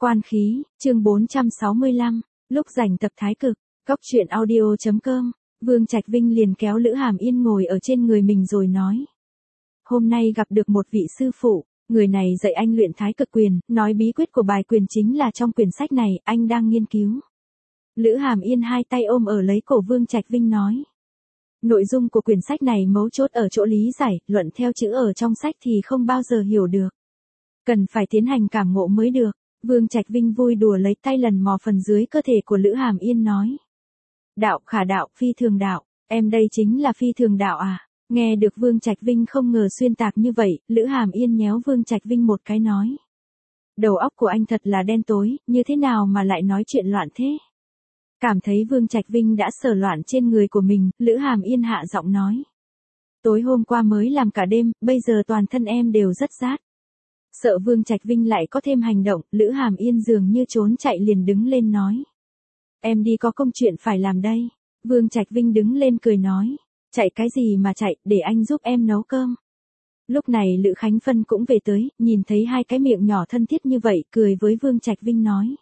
Quan khí, chương 465, lúc rảnh tập thái cực, Cóc truyện audio.com, Vương Trạch Vinh liền kéo Lữ Hàm Yên ngồi ở trên người mình rồi nói. Hôm nay gặp được một vị sư phụ, người này dạy anh luyện thái cực quyền, nói bí quyết của bài quyền chính là trong quyển sách này, anh đang nghiên cứu. Lữ Hàm Yên hai tay ôm ở lấy cổ Vương Trạch Vinh nói. Nội dung của quyển sách này mấu chốt ở chỗ lý giải, luận theo chữ ở trong sách thì không bao giờ hiểu được. Cần phải tiến hành cảm ngộ mới được. Vương Trạch Vinh vui đùa lấy tay lần mò phần dưới cơ thể của Lữ Hàm Yên nói. Đạo khả đạo, phi thường đạo, em đây chính là phi thường đạo à? Nghe được Vương Trạch Vinh không ngờ xuyên tạc như vậy, Lữ Hàm Yên nhéo Vương Trạch Vinh một cái nói. Đầu óc của anh thật là đen tối, như thế nào mà lại nói chuyện loạn thế? Cảm thấy Vương Trạch Vinh đã sờ loạn trên người của mình, Lữ Hàm Yên hạ giọng nói. Tối hôm qua mới làm cả đêm, bây giờ toàn thân em đều rất rát. Sợ Vương Trạch Vinh lại có thêm hành động, Lữ Hàm Yên dường như trốn chạy liền đứng lên nói. Em đi có công chuyện phải làm đây. Vương Trạch Vinh đứng lên cười nói. Chạy cái gì mà chạy, để anh giúp em nấu cơm. Lúc này Lữ Khánh Phân cũng về tới, nhìn thấy hai cái miệng nhỏ thân thiết như vậy, cười với Vương Trạch Vinh nói.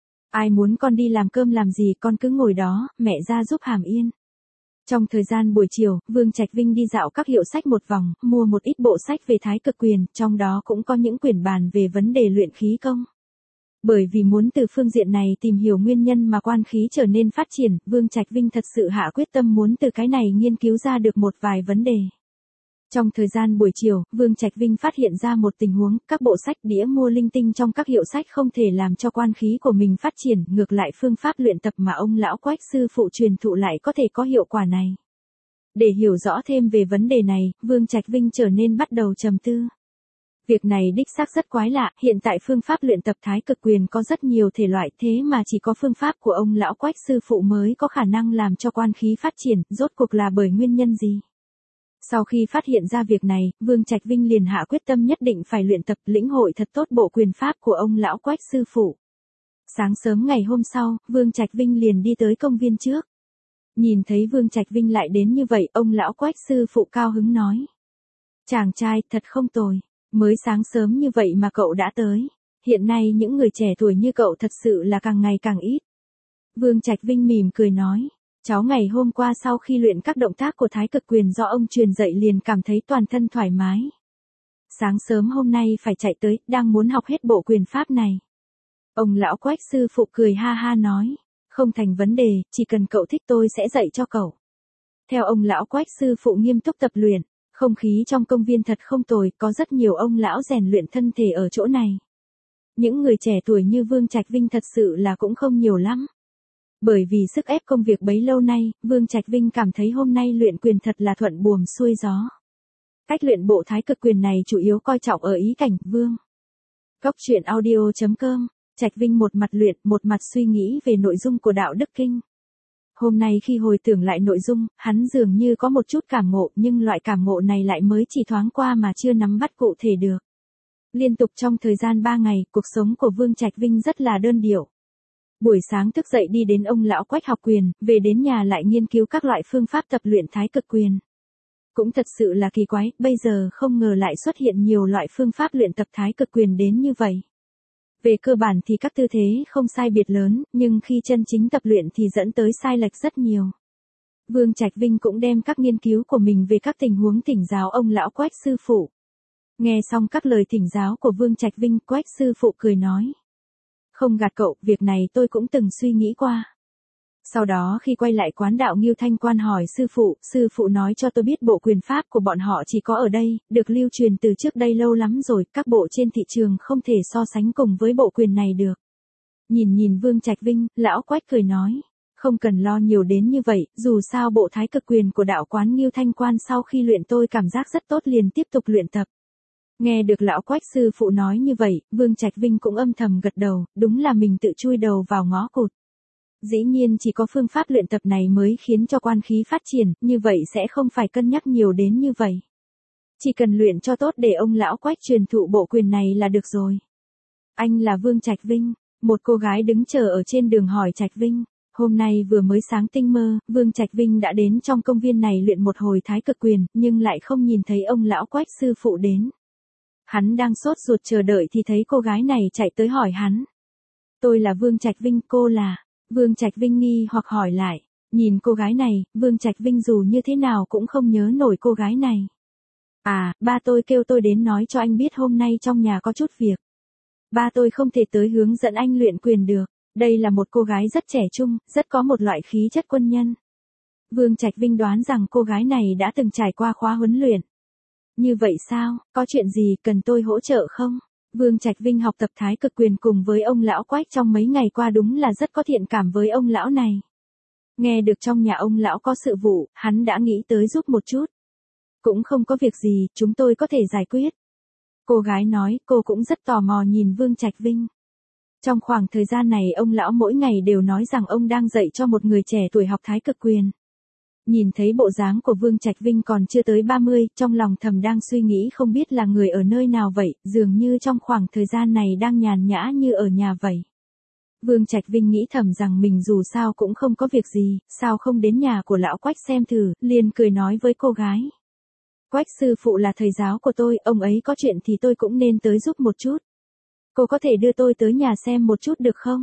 Ai muốn con đi làm cơm làm gì con cứ ngồi đó, mẹ ra giúp Hàm Yên. Trong thời gian buổi chiều, Vương Trạch Vinh đi dạo các hiệu sách một vòng, mua một ít bộ sách về thái cực quyền, trong đó cũng có những quyển bàn về vấn đề luyện khí công. Bởi vì muốn từ phương diện này tìm hiểu nguyên nhân mà quan khí trở nên phát triển, Vương Trạch Vinh thật sự hạ quyết tâm muốn từ cái này nghiên cứu ra được một vài vấn đề. Trong thời gian buổi chiều, Vương Trạch Vinh phát hiện ra một tình huống, các bộ sách đĩa mua linh tinh trong các hiệu sách không thể làm cho quan khí của mình phát triển, ngược lại phương pháp luyện tập mà ông lão Quách sư phụ truyền thụ lại có thể có hiệu quả này. Để hiểu rõ thêm về vấn đề này, Vương Trạch Vinh trở nên bắt đầu trầm tư. Việc này đích xác rất quái lạ, hiện tại phương pháp luyện tập thái cực quyền có rất nhiều thể loại thế mà chỉ có phương pháp của ông lão Quách sư phụ mới có khả năng làm cho quan khí phát triển, rốt cuộc là bởi nguyên nhân gì? Sau khi phát hiện ra việc này, Vương Trạch Vinh liền hạ quyết tâm nhất định phải luyện tập lĩnh hội thật tốt bộ quyền pháp của ông lão Quách sư phụ. Sáng sớm ngày hôm sau, Vương Trạch Vinh liền đi tới công viên trước. Nhìn thấy Vương Trạch Vinh lại đến như vậy, ông lão Quách sư phụ cao hứng nói. Chàng trai, thật không tồi, mới sáng sớm như vậy mà cậu đã tới. Hiện nay những người trẻ tuổi như cậu thật sự là càng ngày càng ít. Vương Trạch Vinh mỉm cười nói. Cháu ngày hôm qua sau khi luyện các động tác của thái cực quyền do ông truyền dạy liền cảm thấy toàn thân thoải mái. Sáng sớm hôm nay phải chạy tới, đang muốn học hết bộ quyền pháp này. Ông lão Quách sư phụ cười ha ha nói. Không thành vấn đề, chỉ cần cậu thích tôi sẽ dạy cho cậu. Theo ông lão Quách sư phụ nghiêm túc tập luyện, không khí trong công viên thật không tồi, có rất nhiều ông lão rèn luyện thân thể ở chỗ này. Những người trẻ tuổi như Vương Trạch Vinh thật sự là cũng không nhiều lắm. Bởi vì sức ép công việc bấy lâu nay, Vương Trạch Vinh cảm thấy hôm nay luyện quyền thật là thuận buồm xuôi gió. Cách luyện bộ thái cực quyền này chủ yếu coi trọng ở ý cảnh, Vương. Cóc truyện audio.com, Trạch Vinh một mặt luyện, một mặt suy nghĩ về nội dung của đạo đức kinh. Hôm nay khi hồi tưởng lại nội dung, hắn dường như có một chút cảm ngộ, nhưng loại cảm ngộ này lại mới chỉ thoáng qua mà chưa nắm bắt cụ thể được. Liên tục trong thời gian 3 ngày, cuộc sống của Vương Trạch Vinh rất là đơn điệu. Buổi sáng thức dậy đi đến ông lão Quách học quyền, về đến nhà lại nghiên cứu các loại phương pháp tập luyện thái cực quyền. Cũng thật sự là kỳ quái, bây giờ không ngờ lại xuất hiện nhiều loại phương pháp luyện tập thái cực quyền đến như vậy. Về cơ bản thì các tư thế không sai biệt lớn, nhưng khi chân chính tập luyện thì dẫn tới sai lệch rất nhiều. Vương Trạch Vinh cũng đem các nghiên cứu của mình về các tình huống thỉnh giáo ông lão Quách sư phụ. Nghe xong các lời thỉnh giáo của Vương Trạch Vinh, Quách sư phụ cười nói. Không gạt cậu, việc này tôi cũng từng suy nghĩ qua. Sau đó khi quay lại quán đạo Ngưu Thanh Quan hỏi sư phụ nói cho tôi biết bộ quyền pháp của bọn họ chỉ có ở đây, được lưu truyền từ trước đây lâu lắm rồi, các bộ trên thị trường không thể so sánh cùng với bộ quyền này được. Nhìn Vương Trạch Vinh, lão Quách cười nói, không cần lo nhiều đến như vậy, dù sao bộ thái cực quyền của đạo quán Ngưu Thanh Quan sau khi luyện tôi cảm giác rất tốt liền tiếp tục luyện tập. Nghe được lão Quách sư phụ nói như vậy, Vương Trạch Vinh cũng âm thầm gật đầu, đúng là mình tự chui đầu vào ngõ cụt. Dĩ nhiên chỉ có phương pháp luyện tập này mới khiến cho quan khí phát triển, như vậy sẽ không phải cân nhắc nhiều đến như vậy. Chỉ cần luyện cho tốt để ông lão Quách truyền thụ bộ quyền này là được rồi. Anh là Vương Trạch Vinh, một cô gái đứng chờ ở trên đường hỏi Trạch Vinh. Hôm nay vừa mới sáng tinh mơ, Vương Trạch Vinh đã đến trong công viên này luyện một hồi thái cực quyền, nhưng lại không nhìn thấy ông lão Quách sư phụ đến. Hắn đang sốt ruột chờ đợi thì thấy cô gái này chạy tới hỏi hắn. Tôi là Vương Trạch Vinh, cô là... Vương Trạch Vinh nghi hoặc hỏi lại. Nhìn cô gái này, Vương Trạch Vinh dù như thế nào cũng không nhớ nổi cô gái này. À, ba tôi kêu tôi đến nói cho anh biết hôm nay trong nhà có chút việc. Ba tôi không thể tới hướng dẫn anh luyện quyền được. Đây là một cô gái rất trẻ trung, rất có một loại khí chất quân nhân. Vương Trạch Vinh đoán rằng cô gái này đã từng trải qua khóa huấn luyện. Như vậy sao, có chuyện gì cần tôi hỗ trợ không? Vương Trạch Vinh học tập thái cực quyền cùng với ông lão Quách trong mấy ngày qua đúng là rất có thiện cảm với ông lão này. Nghe được trong nhà ông lão có sự vụ, hắn đã nghĩ tới giúp một chút. Cũng không có việc gì, chúng tôi có thể giải quyết. Cô gái nói, cô cũng rất tò mò nhìn Vương Trạch Vinh. Trong khoảng thời gian này ông lão mỗi ngày đều nói rằng ông đang dạy cho một người trẻ tuổi học thái cực quyền. Nhìn thấy bộ dáng của Vương Trạch Vinh còn chưa tới 30, trong lòng thầm đang suy nghĩ không biết là người ở nơi nào vậy, dường như trong khoảng thời gian này đang nhàn nhã như ở nhà vậy. Vương Trạch Vinh nghĩ thầm rằng mình dù sao cũng không có việc gì, sao không đến nhà của lão Quách xem thử, liền cười nói với cô gái. Quách sư phụ là thầy giáo của tôi, ông ấy có chuyện thì tôi cũng nên tới giúp một chút. Cô có thể đưa tôi tới nhà xem một chút được không?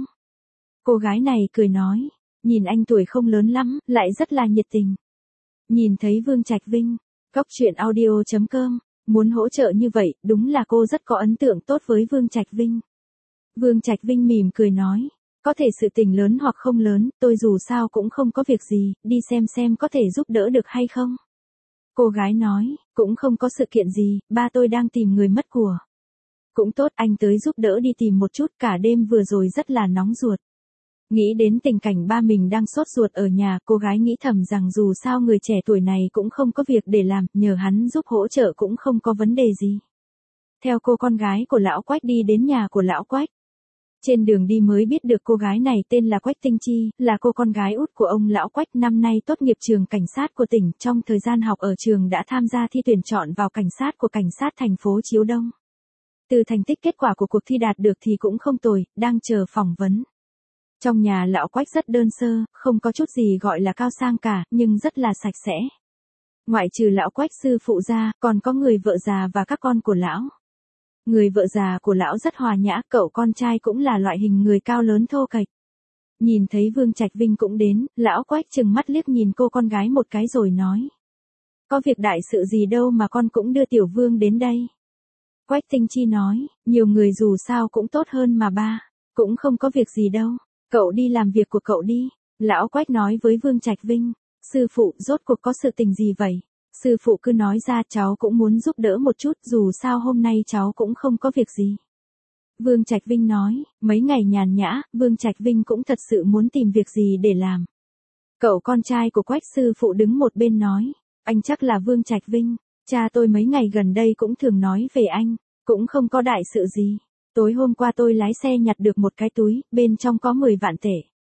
Cô gái này cười nói, nhìn anh tuổi không lớn lắm, lại rất là nhiệt tình. Nhìn thấy Vương Trạch Vinh, Cóc Truyện Audio.com, muốn hỗ trợ như vậy, đúng là cô rất có ấn tượng tốt với Vương Trạch Vinh. Vương Trạch Vinh mỉm cười nói, có thể sự tình lớn hoặc không lớn, tôi dù sao cũng không có việc gì, đi xem có thể giúp đỡ được hay không. Cô gái nói, cũng không có sự kiện gì, ba tôi đang tìm người mất của. Cũng tốt, anh tới giúp đỡ đi tìm một chút, cả đêm vừa rồi rất là nóng ruột. Nghĩ đến tình cảnh ba mình đang sốt ruột ở nhà, cô gái nghĩ thầm rằng dù sao người trẻ tuổi này cũng không có việc để làm, nhờ hắn giúp hỗ trợ cũng không có vấn đề gì. Theo cô con gái của lão Quách đi đến nhà của lão Quách. Trên đường đi mới biết được cô gái này tên là Quách Tinh Chi, là cô con gái út của ông lão Quách, năm nay tốt nghiệp trường cảnh sát của tỉnh, trong thời gian học ở trường đã tham gia thi tuyển chọn vào cảnh sát của cảnh sát thành phố Chiếu Đông. Từ thành tích kết quả của cuộc thi đạt được thì cũng không tồi, đang chờ phỏng vấn. Trong nhà lão Quách rất đơn sơ, không có chút gì gọi là cao sang cả, nhưng rất là sạch sẽ. Ngoại trừ lão Quách sư phụ ra, còn có người vợ già và các con của lão. Người vợ già của lão rất hòa nhã, cậu con trai cũng là loại hình người cao lớn thô kệch. Nhìn thấy Vương Trạch Vinh cũng đến, lão Quách trừng mắt liếc nhìn cô con gái một cái rồi nói. Có việc đại sự gì đâu mà con cũng đưa Tiểu Vương đến đây. Quách Tinh Chi nói, nhiều người dù sao cũng tốt hơn mà ba, cũng không có việc gì đâu, cậu đi làm việc của cậu đi. Lão Quách nói với Vương Trạch Vinh, sư phụ rốt cuộc có sự tình gì vậy? Sư phụ cứ nói ra, cháu cũng muốn giúp đỡ một chút, dù sao hôm nay cháu cũng không có việc gì. Vương Trạch Vinh nói, mấy ngày nhàn nhã, Vương Trạch Vinh cũng thật sự muốn tìm việc gì để làm. Cậu con trai của Quách sư phụ đứng một bên nói, anh chắc là Vương Trạch Vinh, cha tôi mấy ngày gần đây cũng thường nói về anh, cũng không có đại sự gì. Tối hôm qua tôi lái xe nhặt được một cái túi, bên trong có 10 vạn tệ.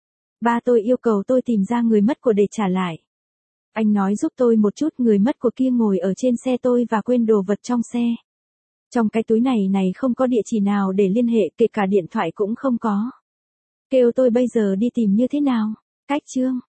Ba tôi yêu cầu tôi tìm ra người mất của để trả lại. Anh nói giúp tôi một chút, người mất của kia ngồi ở trên xe tôi và quên đồ vật trong xe. Trong cái túi này không có địa chỉ nào để liên hệ, kể cả điện thoại cũng không có. Kêu tôi bây giờ đi tìm như thế nào? Cách chương